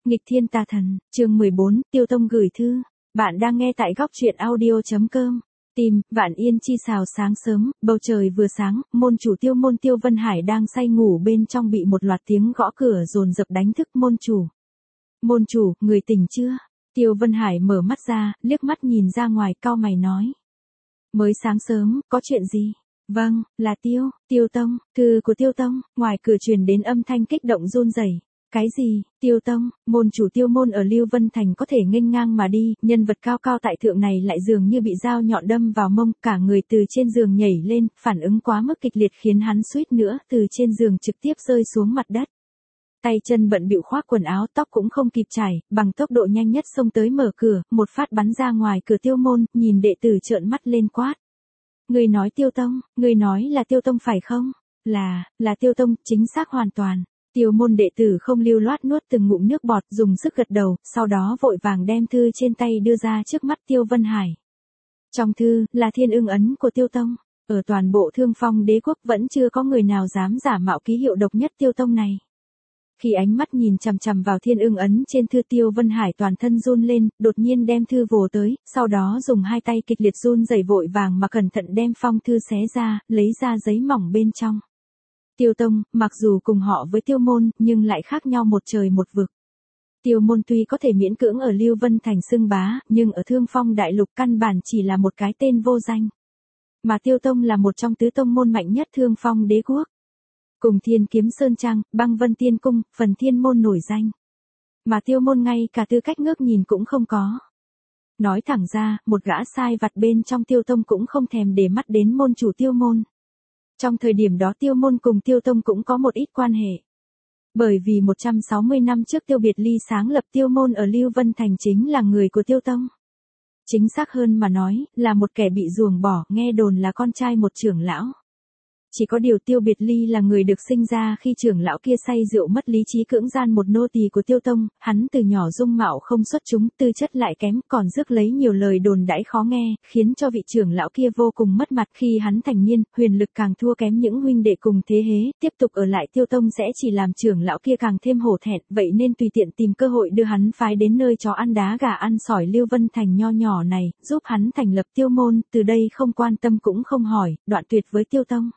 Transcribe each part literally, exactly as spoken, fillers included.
Nghịch thiên tà thần, chương mười bốn, Tiêu Tông gửi thư. Bạn đang nghe tại góc truyện audio.com. Tìm, Vạn Yên chi xào sáng sớm, bầu trời vừa sáng, môn chủ Tiêu môn Tiêu Vân Hải đang say ngủ bên trong bị một loạt tiếng gõ cửa dồn dập đánh thức môn chủ. Môn chủ, người tỉnh chưa? Tiêu Vân Hải mở mắt ra, liếc mắt nhìn ra ngoài, cau mày nói. Mới sáng sớm, có chuyện gì? Vâng, là Tiêu, Tiêu Tông, thư của Tiêu Tông, ngoài cửa truyền đến âm thanh kích động run rẩy. Cái gì, Tiêu Tông, môn chủ Tiêu môn ở Lưu Vân Thành có thể nghênh ngang mà đi, nhân vật cao cao tại thượng này lại dường như bị dao nhọn đâm vào mông, cả người từ trên giường nhảy lên, phản ứng quá mức kịch liệt khiến hắn suýt nữa từ trên giường trực tiếp rơi xuống mặt đất. Tay chân bận bịu khoác quần áo, tóc cũng không kịp chải, bằng tốc độ nhanh nhất xông tới mở cửa, một phát bắn ra ngoài cửa Tiêu môn, nhìn đệ tử trợn mắt lên quát. Người nói Tiêu Tông, người nói là Tiêu Tông phải không? Là, là Tiêu Tông, chính xác hoàn toàn. Tiêu môn đệ tử không lưu loát nuốt từng ngụm nước bọt, dùng sức gật đầu, sau đó vội vàng đem thư trên tay đưa ra trước mắt Tiêu Vân Hải. Trong thư, là thiên ưng ấn của Tiêu Tông. Ở toàn bộ Thương Phong đế quốc vẫn chưa có người nào dám giả mạo ký hiệu độc nhất Tiêu Tông này. Khi ánh mắt nhìn chằm chằm vào thiên ưng ấn trên thư, Tiêu Vân Hải toàn thân run lên, đột nhiên đem thư vồ tới, sau đó dùng hai tay kịch liệt run rẩy vội vàng mà cẩn thận đem phong thư xé ra, lấy ra giấy mỏng bên trong. Tiêu Tông, mặc dù cùng họ với Tiêu môn, nhưng lại khác nhau một trời một vực. Tiêu môn tuy có thể miễn cưỡng ở Lưu Vân Thành xưng bá, nhưng ở Thương Phong đại lục căn bản chỉ là một cái tên vô danh. Mà Tiêu Tông là một trong tứ tông môn mạnh nhất Thương Phong đế quốc. Cùng Thiên Kiếm Sơn Trang, Băng Vân Tiên Cung, phần thiên môn nổi danh. Mà Tiêu môn ngay cả tư cách ngước nhìn cũng không có. Nói thẳng ra, một gã sai vặt bên trong Tiêu Tông cũng không thèm để mắt đến môn chủ Tiêu môn. Trong thời điểm đó Tiêu môn cùng Tiêu Tông cũng có một ít quan hệ. Bởi vì một trăm sáu mươi năm trước Tiêu Biệt Ly sáng lập Tiêu môn ở Lưu Vân Thành chính là người của Tiêu Tông. Chính xác hơn mà nói, là một kẻ bị ruồng bỏ, nghe đồn là con trai một trưởng lão. Chỉ có điều Tiêu Biệt Ly là người được sinh ra khi trưởng lão kia say rượu mất lý trí cưỡng gian một nô tỳ của Tiêu Tông, hắn từ nhỏ dung mạo không xuất chúng, tư chất lại kém, còn rước lấy nhiều lời đồn đãi khó nghe, khiến cho vị trưởng lão kia vô cùng mất mặt. Khi hắn thành niên, huyền lực càng thua kém những huynh đệ cùng thế hệ, tiếp tục ở lại Tiêu Tông sẽ chỉ làm trưởng lão kia càng thêm hổ thẹn, vậy nên tùy tiện tìm cơ hội đưa hắn phái đến nơi chó ăn đá gà ăn sỏi Lưu Vân Thành nho nhỏ này, giúp hắn thành lập Tiêu môn, từ đây không quan tâm cũng không hỏi, đoạn tuyệt với Tiêu Tông.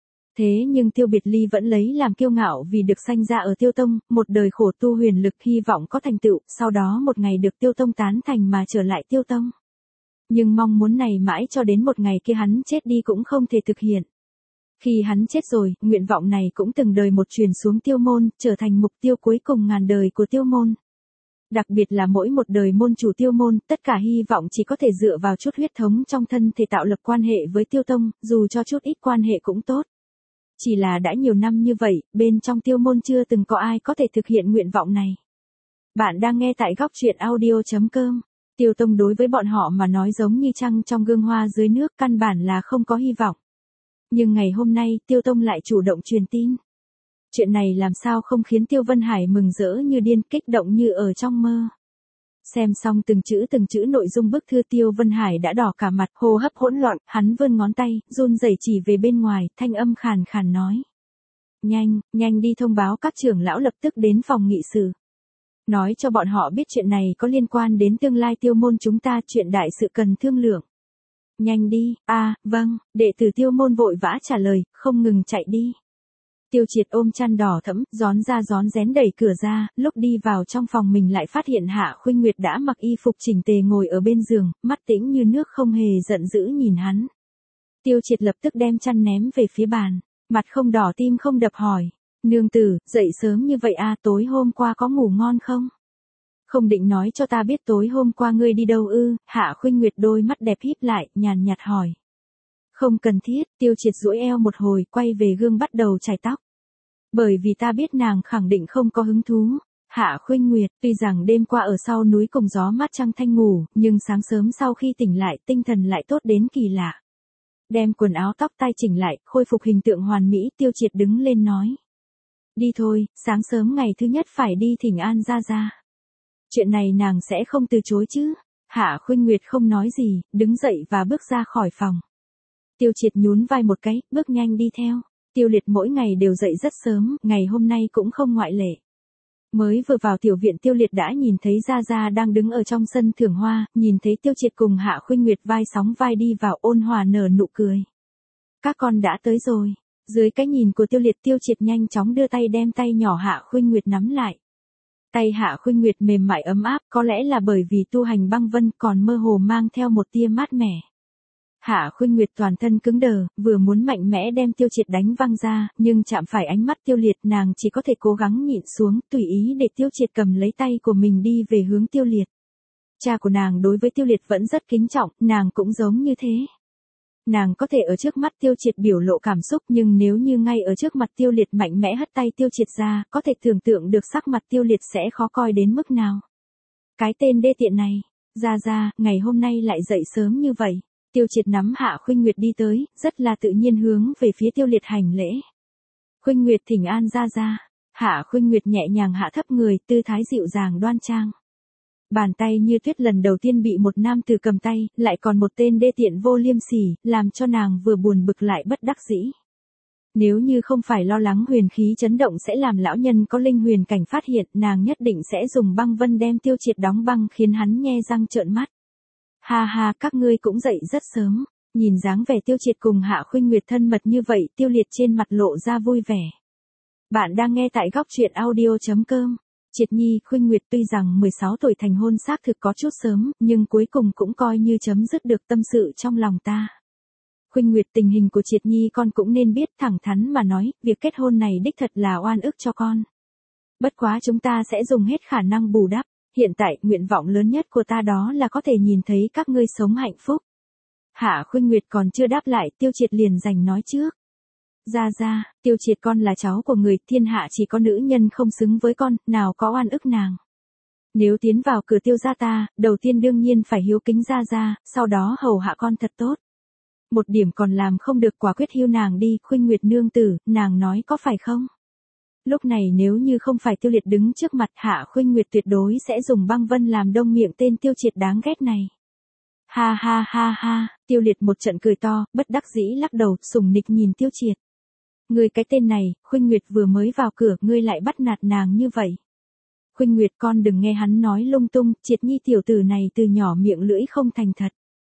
Thế nhưng Tiêu Biệt Ly vẫn lấy làm kiêu ngạo vì được sanh ra ở Tiêu Tông, một đời khổ tu huyền lực hy vọng có thành tựu, sau đó một ngày được Tiêu Tông tán thành mà trở lại Tiêu Tông. Nhưng mong muốn này mãi cho đến một ngày kia hắn chết đi cũng không thể thực hiện. Khi hắn chết rồi, nguyện vọng này cũng từng đời một truyền xuống Tiêu môn, trở thành mục tiêu cuối cùng ngàn đời của Tiêu môn. Đặc biệt là mỗi một đời môn chủ Tiêu môn, tất cả hy vọng chỉ có thể dựa vào chút huyết thống trong thân thể tạo lập quan hệ với Tiêu Tông, dù cho chút ít quan hệ cũng tốt. Chỉ là đã nhiều năm như vậy, bên trong Tiêu môn chưa từng có ai có thể thực hiện nguyện vọng này. Bạn đang nghe tại góc truyện audio.com. Tiêu Tông đối với bọn họ mà nói giống như trăng trong gương hoa dưới nước, căn bản là không có hy vọng. Nhưng ngày hôm nay, Tiêu Tông lại chủ động truyền tin. Chuyện này làm sao không khiến Tiêu Vân Hải mừng rỡ như điên, kích động như ở trong mơ. Xem xong từng chữ từng chữ nội dung bức thư, Tiêu Vân Hải đã đỏ cả mặt, hô hấp hỗn loạn, hắn vươn ngón tay, run rẩy chỉ về bên ngoài, thanh âm khàn khàn nói. Nhanh, nhanh đi thông báo các trưởng lão lập tức đến phòng nghị sự. Nói cho bọn họ biết chuyện này có liên quan đến tương lai Tiêu môn chúng ta, chuyện đại sự cần thương lượng. Nhanh đi, a à, vâng, đệ tử Tiêu môn vội vã trả lời, không ngừng chạy đi. Tiêu Triệt ôm chăn đỏ thẫm, rón ra rón rén đẩy cửa ra, lúc đi vào trong phòng mình lại phát hiện Hạ Khuynh Nguyệt đã mặc y phục chỉnh tề ngồi ở bên giường, mắt tĩnh như nước không hề giận dữ nhìn hắn. Tiêu Triệt lập tức đem chăn ném về phía bàn, mặt không đỏ tim không đập hỏi, nương tử, dậy sớm như vậy à, tối hôm qua có ngủ ngon không? Không định nói cho ta biết tối hôm qua ngươi đi đâu ư? Hạ Khuynh Nguyệt đôi mắt đẹp híp lại, nhàn nhạt hỏi. Không cần thiết, Tiêu Triệt duỗi eo một hồi, quay về gương bắt đầu chải tóc. Bởi vì ta biết nàng khẳng định không có hứng thú. Hạ Khuynh Nguyệt, tuy rằng đêm qua ở sau núi cùng gió mát trăng thanh ngủ, nhưng sáng sớm sau khi tỉnh lại, tinh thần lại tốt đến kỳ lạ. Đem quần áo tóc tai chỉnh lại, khôi phục hình tượng hoàn mỹ, Tiêu Triệt đứng lên nói. Đi thôi, sáng sớm ngày thứ nhất phải đi thỉnh an gia gia. Chuyện này nàng sẽ không từ chối chứ? Hạ Khuynh Nguyệt không nói gì, đứng dậy và bước ra khỏi phòng. Tiêu Triệt nhún vai một cái, bước nhanh đi theo. Tiêu Liệt mỗi ngày đều dậy rất sớm, ngày hôm nay cũng không ngoại lệ. Mới vừa vào tiểu viện Tiêu Liệt đã nhìn thấy Gia Gia đang đứng ở trong sân thưởng hoa, nhìn thấy Tiêu Triệt cùng Hạ Khuynh Nguyệt vai sóng vai đi vào ôn hòa nở nụ cười. Các con đã tới rồi. Dưới cái nhìn của Tiêu Liệt, Tiêu Triệt nhanh chóng đưa tay đem tay nhỏ Hạ Khuynh Nguyệt nắm lại. Tay Hạ Khuynh Nguyệt mềm mại ấm áp, có lẽ là bởi vì tu hành băng vân còn mơ hồ mang theo một tia mát mẻ. Hạ Khuynh Nguyệt toàn thân cứng đờ, vừa muốn mạnh mẽ đem Tiêu Triệt đánh văng ra, nhưng chạm phải ánh mắt Tiêu Liệt, nàng chỉ có thể cố gắng nhịn xuống, tùy ý để Tiêu Triệt cầm lấy tay của mình đi về hướng Tiêu Liệt. Cha của nàng đối với Tiêu Liệt vẫn rất kính trọng, nàng cũng giống như thế. Nàng có thể ở trước mắt Tiêu Triệt biểu lộ cảm xúc, nhưng nếu như ngay ở trước mặt Tiêu Liệt mạnh mẽ hất tay Tiêu Triệt ra, có thể tưởng tượng được sắc mặt Tiêu Liệt sẽ khó coi đến mức nào. Cái tên đê tiện này, Gia Gia, ngày hôm nay lại dậy sớm như vậy. Tiêu Triệt nắm Hạ Khuynh Nguyệt đi tới, rất là tự nhiên hướng về phía Tiêu Liệt hành lễ. Khuynh Nguyệt thỉnh an Gia Gia. Hạ Khuynh Nguyệt nhẹ nhàng hạ thấp người, tư thái dịu dàng đoan trang. Bàn tay như tuyết lần đầu tiên bị một nam tử cầm tay, lại còn một tên đê tiện vô liêm sỉ, làm cho nàng vừa buồn bực lại bất đắc dĩ. Nếu như không phải lo lắng huyền khí chấn động sẽ làm lão nhân có linh huyền cảnh phát hiện, nàng nhất định sẽ dùng băng vân đem Tiêu Triệt đóng băng khiến hắn nhe răng trợn mắt. Ha ha, các ngươi cũng dậy rất sớm. Nhìn dáng vẻ Tiêu Triệt cùng Hạ Khuynh Nguyệt thân mật như vậy, Tiêu Liệt trên mặt lộ ra vui vẻ. Bạn đang nghe tại góc truyện audio chấm com. Triệt Nhi, Khuynh Nguyệt tuy rằng mười sáu tuổi thành hôn xác thực có chút sớm, nhưng cuối cùng cũng coi như chấm dứt được tâm sự trong lòng ta. Khuynh Nguyệt, tình hình của Triệt Nhi con cũng nên biết, thẳng thắn mà nói, việc kết hôn này đích thật là oan ức cho con. Bất quá chúng ta sẽ dùng hết khả năng bù đắp. Hiện tại, nguyện vọng lớn nhất của ta đó là có thể nhìn thấy các ngươi sống hạnh phúc. Hạ Khuynh Nguyệt còn chưa đáp lại, Tiêu Triệt liền giành nói trước. Gia Gia, Tiêu Triệt con là cháu của người, thiên hạ chỉ có nữ nhân không xứng với con, nào có oan ức nàng. Nếu tiến vào cửa Tiêu gia ta, đầu tiên đương nhiên phải hiếu kính Gia Gia, sau đó hầu hạ con thật tốt. Một điểm còn làm không được, quả quyết hiu nàng đi. Khuynh Nguyệt nương tử, nàng nói có phải không? Lúc này nếu như không phải Tiêu Liệt đứng trước mặt, Hạ Khuynh Nguyệt tuyệt đối sẽ dùng băng vân làm đông miệng tên Tiêu Triệt đáng ghét này. Ha ha ha ha, Tiêu Liệt một trận cười to, bất đắc dĩ lắc đầu, sùng nịch nhìn Tiêu Triệt. Ngươi cái tên này, Khuynh Nguyệt vừa mới vào cửa, ngươi lại bắt nạt nàng như vậy. Khuynh Nguyệt, con đừng nghe hắn nói lung tung, Triệt Nhi tiểu tử này từ nhỏ miệng lưỡi không thành thật.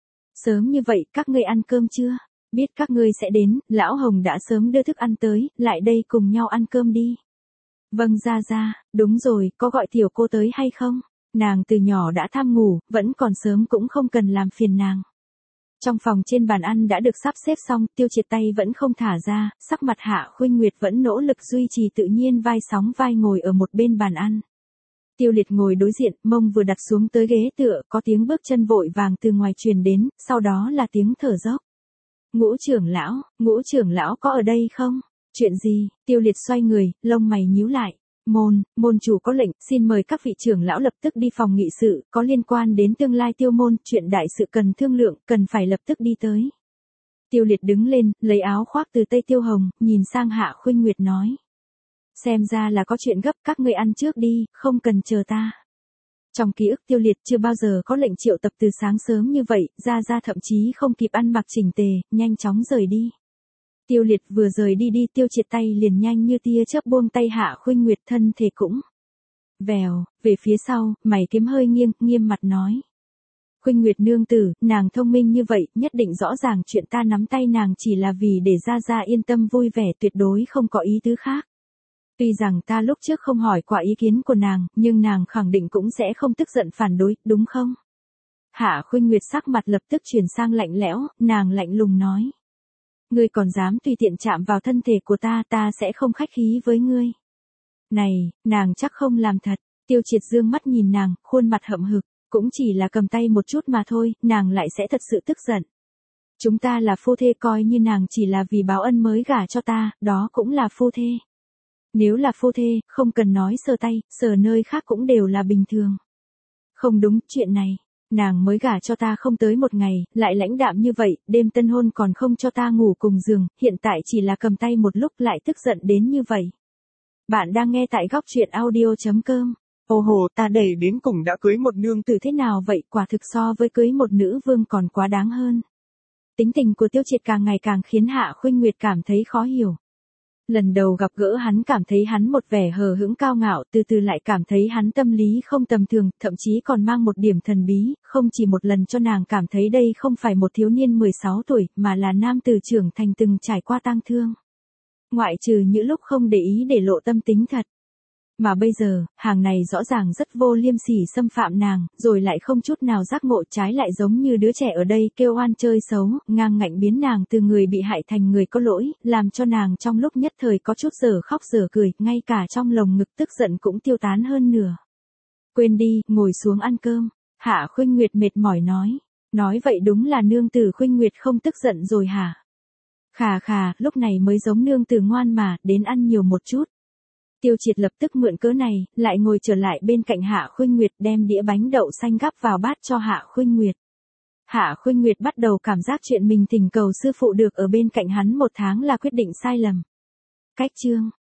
Sớm như vậy, các ngươi ăn cơm chưa? Biết các ngươi sẽ đến, lão Hồng đã sớm đưa thức ăn tới, lại đây cùng nhau ăn cơm đi. Vâng Gia Gia, đúng rồi, có gọi tiểu cô tới hay không? Nàng từ nhỏ đã tham ngủ, vẫn còn sớm cũng không cần làm phiền nàng. Trong phòng trên bàn ăn đã được sắp xếp xong, Tiêu Triệt tay vẫn không thả ra, sắc mặt Hạ Khuynh Nguyệt vẫn nỗ lực duy trì tự nhiên vai sóng vai ngồi ở một bên bàn ăn. Tiêu Liệt ngồi đối diện, mông vừa đặt xuống tới ghế tựa, có tiếng bước chân vội vàng từ ngoài truyền đến, sau đó là tiếng thở dốc. Ngũ trưởng lão, ngũ trưởng lão có ở đây không? Chuyện gì? Tiêu Liệt xoay người, lông mày nhíu lại. Môn, môn chủ có lệnh, xin mời các vị trưởng lão lập tức đi phòng nghị sự, có liên quan đến tương lai Tiêu môn, chuyện đại sự cần thương lượng, cần phải lập tức đi tới. Tiêu Liệt đứng lên, lấy áo khoác từ tay Tiêu Hồng, nhìn sang Hạ Khuynh Nguyệt nói. Xem ra là có chuyện gấp, các ngươi ăn trước đi, không cần chờ ta. Trong ký ức Tiêu Liệt chưa bao giờ có lệnh triệu tập từ sáng sớm như vậy, Gia Gia thậm chí không kịp ăn mặc chỉnh tề, nhanh chóng rời đi. Tiêu Liệt vừa rời đi đi, Tiêu Triệt tay liền nhanh như tia chớp buông tay Hạ Khuynh Nguyệt, thân thể cũng vèo, về phía sau, mày kiếm hơi nghiêng, nghiêm mặt nói. Khuynh Nguyệt nương tử, nàng thông minh như vậy, nhất định rõ ràng chuyện ta nắm tay nàng chỉ là vì để Gia Gia yên tâm vui vẻ, tuyệt đối không có ý tứ khác. Tuy rằng ta lúc trước không hỏi qua ý kiến của nàng, nhưng nàng khẳng định cũng sẽ không tức giận phản đối, đúng không? Hạ Khuynh Nguyệt sắc mặt lập tức chuyển sang lạnh lẽo, nàng lạnh lùng nói. Ngươi còn dám tùy tiện chạm vào thân thể của ta, ta sẽ không khách khí với ngươi. Này, nàng chắc không làm thật. Tiêu Triệt dương mắt nhìn nàng, khuôn mặt hậm hực, cũng chỉ là cầm tay một chút mà thôi, nàng lại sẽ thật sự tức giận. Chúng ta là phu thê, coi như nàng chỉ là vì báo ân mới gả cho ta, đó cũng là phu thê. Nếu là phu thê, không cần nói sờ tay, sờ nơi khác cũng đều là bình thường. Không đúng, chuyện này, nàng mới gả cho ta không tới một ngày, lại lãnh đạm như vậy, đêm tân hôn còn không cho ta ngủ cùng giường, hiện tại chỉ là cầm tay một lúc lại tức giận đến như vậy. Bạn đang nghe tại góc truyện audio chấm com. Ô hồ, ta đẩy đến cùng đã cưới một nương tử thế nào vậy, quả thực so với cưới một nữ vương còn quá đáng hơn. Tính tình của Tiêu Triệt càng ngày càng khiến Hạ Khuynh Nguyệt cảm thấy khó hiểu. Lần đầu gặp gỡ hắn cảm thấy hắn một vẻ hờ hững cao ngạo, từ từ lại cảm thấy hắn tâm lý không tầm thường, thậm chí còn mang một điểm thần bí, không chỉ một lần cho nàng cảm thấy đây không phải một thiếu niên mười sáu tuổi, mà là nam tử trưởng thành từng trải qua tang thương. Ngoại trừ những lúc không để ý để lộ tâm tính thật. Mà bây giờ, hàng này rõ ràng rất vô liêm sỉ xâm phạm nàng, rồi lại không chút nào giác ngộ, trái lại giống như đứa trẻ ở đây kêu oan chơi xấu, ngang ngạnh biến nàng từ người bị hại thành người có lỗi, làm cho nàng trong lúc nhất thời có chút giờ khóc giờ cười, ngay cả trong lồng ngực tức giận cũng tiêu tán hơn nửa. Quên đi, ngồi xuống ăn cơm. Hạ Khuynh Nguyệt mệt mỏi nói. Nói vậy đúng là nương tử Khuynh Nguyệt không tức giận rồi hả? Khà khà, lúc này mới giống nương tử ngoan mà, đến ăn nhiều một chút. Tiêu Triệt lập tức mượn cớ này, lại ngồi trở lại bên cạnh Hạ Khuynh Nguyệt đem đĩa bánh đậu xanh gắp vào bát cho Hạ Khuynh Nguyệt. Hạ Khuynh Nguyệt bắt đầu cảm giác chuyện mình thỉnh cầu sư phụ được ở bên cạnh hắn một tháng là quyết định sai lầm. Cách chương